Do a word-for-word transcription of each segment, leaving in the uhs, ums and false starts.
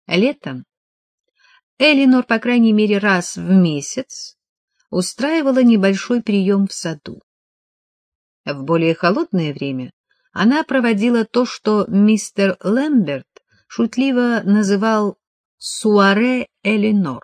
Летом Элинор, по крайней мере, раз в месяц устраивала небольшой прием в саду. В более холодное время она проводила то, что мистер Лэмберт шутливо называл «суаре Элинор».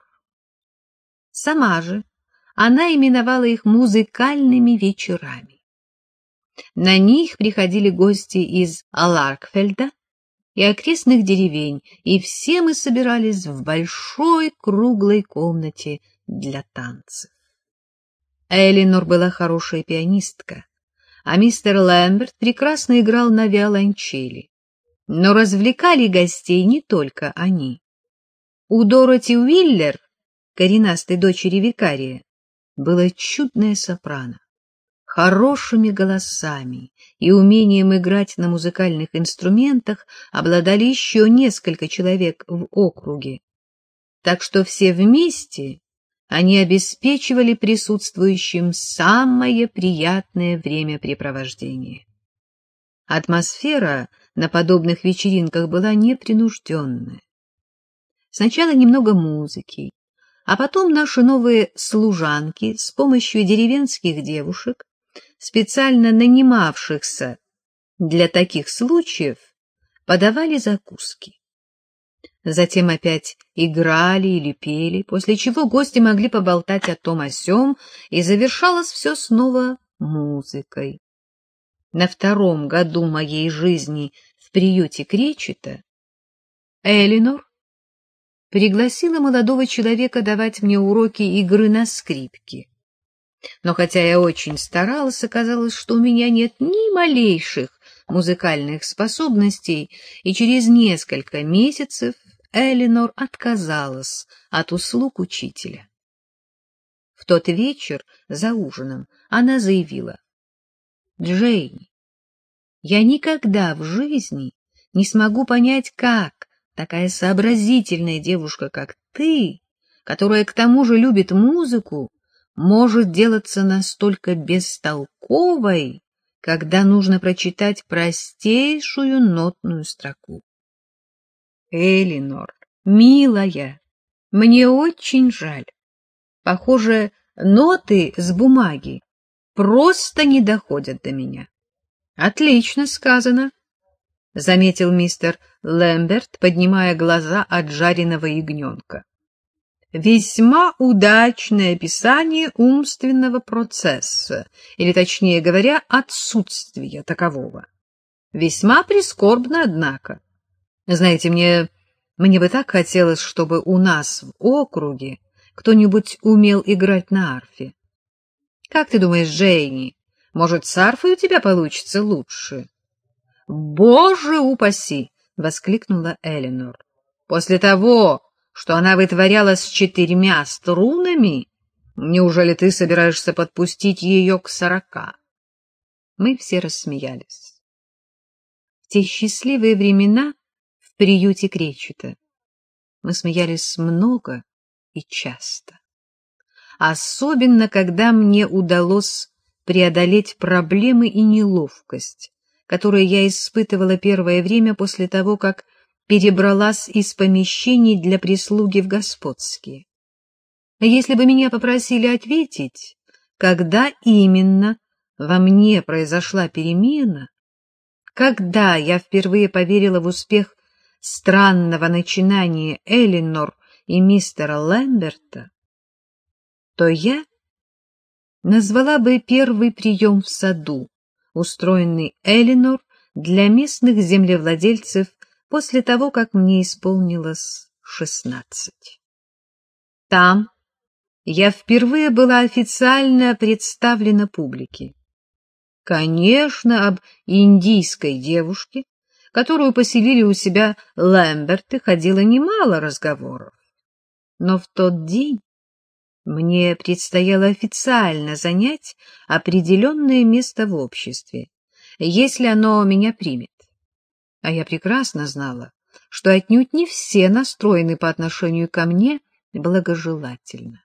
Сама же она именовала их музыкальными вечерами. На них приходили гости из Ларкфельда и окрестных деревень, и все мы собирались в большой круглой комнате для танцев. Элинор была хорошая пианистка, а мистер Лэмберт прекрасно играл на виолончели. Но развлекали гостей не только они. У Дороти Уиллер, коренастой дочери викария, было чудное сопрано. Хорошими голосами и умением играть на музыкальных инструментах обладали еще несколько человек в округе, так что все вместе они обеспечивали присутствующим самое приятное времяпрепровождение. Атмосфера на подобных вечеринках была непринужденная. Сначала немного музыки, а потом наши новые служанки с помощью деревенских девушек, специально нанимавшихся для таких случаев, подавали закуски. Затем опять играли или пели, после чего гости могли поболтать о том о сём, и завершалось все снова музыкой. На втором году моей жизни в приюте Кречета Элинор пригласила молодого человека давать мне уроки игры на скрипке. Но хотя я очень старалась, оказалось, что у меня нет ни малейших музыкальных способностей, и через несколько месяцев Элинор отказалась от услуг учителя. В тот вечер за ужином она заявила: «Джейн, я никогда в жизни не смогу понять, как такая сообразительная девушка, как ты, которая к тому же любит музыку, может делаться настолько бестолковой, когда нужно прочитать простейшую нотную строку. Элинор, милая, мне очень жаль. Похоже, ноты с бумаги просто не доходят до меня. Отлично сказано, — заметил мистер Лэмберт, поднимая глаза от жареного ягненка. Весьма удачное описание умственного процесса, или, точнее говоря, отсутствия такового. Весьма прискорбно, однако. Знаете, мне, мне бы так хотелось, чтобы у нас в округе кто-нибудь умел играть на арфе. Как ты думаешь, Джейни, может, с арфой у тебя получится лучше? — Боже упаси! — воскликнула Элинор. — После того, что она вытворяла с четырьмя струнами, неужели ты собираешься подпустить ее к сорока? Мы все рассмеялись. В те счастливые времена в приюте Кречета мы смеялись много и часто. Особенно, когда мне удалось преодолеть проблемы и неловкость, которые я испытывала первое время после того, как перебралась из помещений для прислуги в господские. Если бы меня попросили ответить, когда именно во мне произошла перемена, когда я впервые поверила в успех странного начинания Элинор и мистера Лэмберта, то я назвала бы первый прием в саду, устроенный Элинор для местных землевладельцев после того, как мне исполнилось шестнадцать. Там я впервые была официально представлена публике. Конечно, об индийской девушке, которую поселили у себя Лэмберты, ходило немало разговоров. Но в тот день мне предстояло официально занять определенное место в обществе, если оно меня примет. А я прекрасно знала, что отнюдь не все настроены по отношению ко мне благожелательно.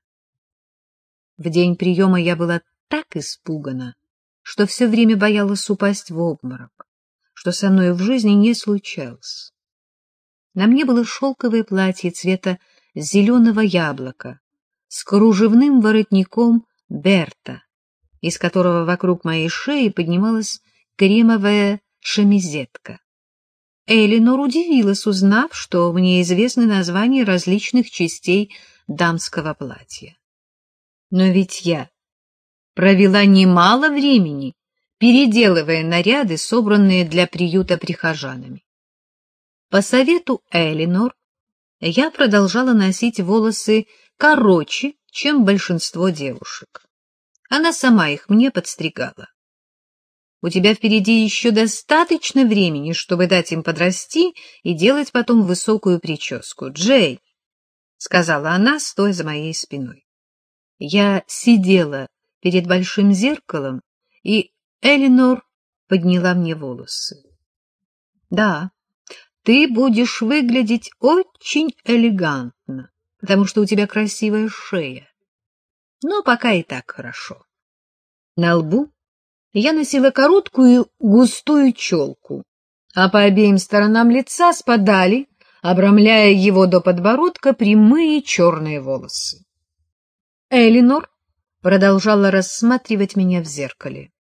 В день приема я была так испугана, что все время боялась упасть в обморок, что со мной в жизни не случалось. На мне было шелковое платье цвета зеленого яблока с кружевным воротником Берта, из которого вокруг моей шеи поднималась кремовая шемизетка. Элинор удивилась, узнав, что мне известны названия различных частей дамского платья. Но ведь я провела немало времени, переделывая наряды, собранные для приюта прихожанами. По совету Элинор я продолжала носить волосы короче, чем большинство девушек. Она сама их мне подстригала. У тебя впереди еще достаточно времени, чтобы дать им подрасти и делать потом высокую прическу. Джейн, — сказала она, стоя за моей спиной. Я сидела перед большим зеркалом, и Элинор подняла мне волосы. — Да, ты будешь выглядеть очень элегантно, потому что у тебя красивая шея. Но пока и так хорошо. На лбу я носила короткую густую челку, а по обеим сторонам лица спадали, обрамляя его до подбородка, прямые черные волосы. Элинор продолжала рассматривать меня в зеркале.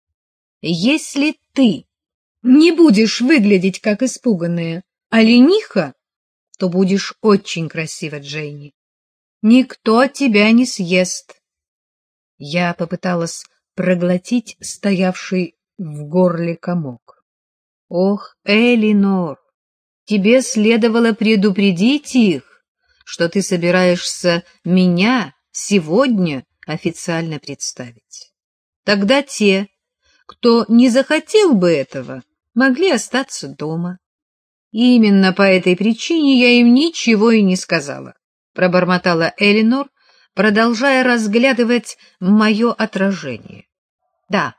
«Если ты не будешь выглядеть как испуганная олениха, то будешь очень красива, Джейни. Никто тебя не съест». Я попыталась проглотить стоявший в горле комок. Ох, Элинор, тебе следовало предупредить их, что ты собираешься меня сегодня официально представить. Тогда те, кто не захотел бы этого, могли остаться дома. И именно по этой причине я им ничего и не сказала, пробормотала Элинор, продолжая разглядывать мое отражение. Да,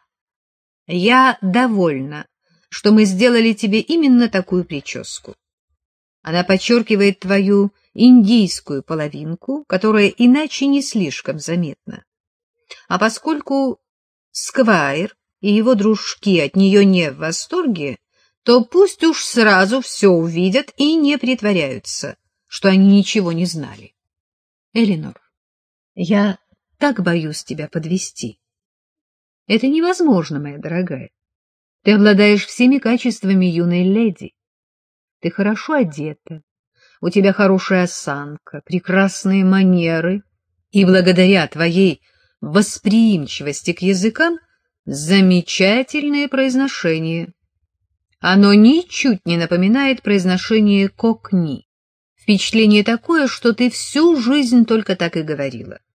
я довольна, что мы сделали тебе именно такую прическу. Она подчеркивает твою индийскую половинку, которая иначе не слишком заметна. А поскольку Сквайр и его дружки от нее не в восторге, то пусть уж сразу все увидят и не притворяются, что они ничего не знали. Элинор, я так боюсь тебя подвести. Это невозможно, моя дорогая. Ты обладаешь всеми качествами юной леди. Ты хорошо одета, у тебя хорошая осанка, прекрасные манеры, и благодаря твоей восприимчивости к языкам замечательное произношение. Оно ничуть не напоминает произношение кокни. Впечатление такое, что ты всю жизнь только так и говорила.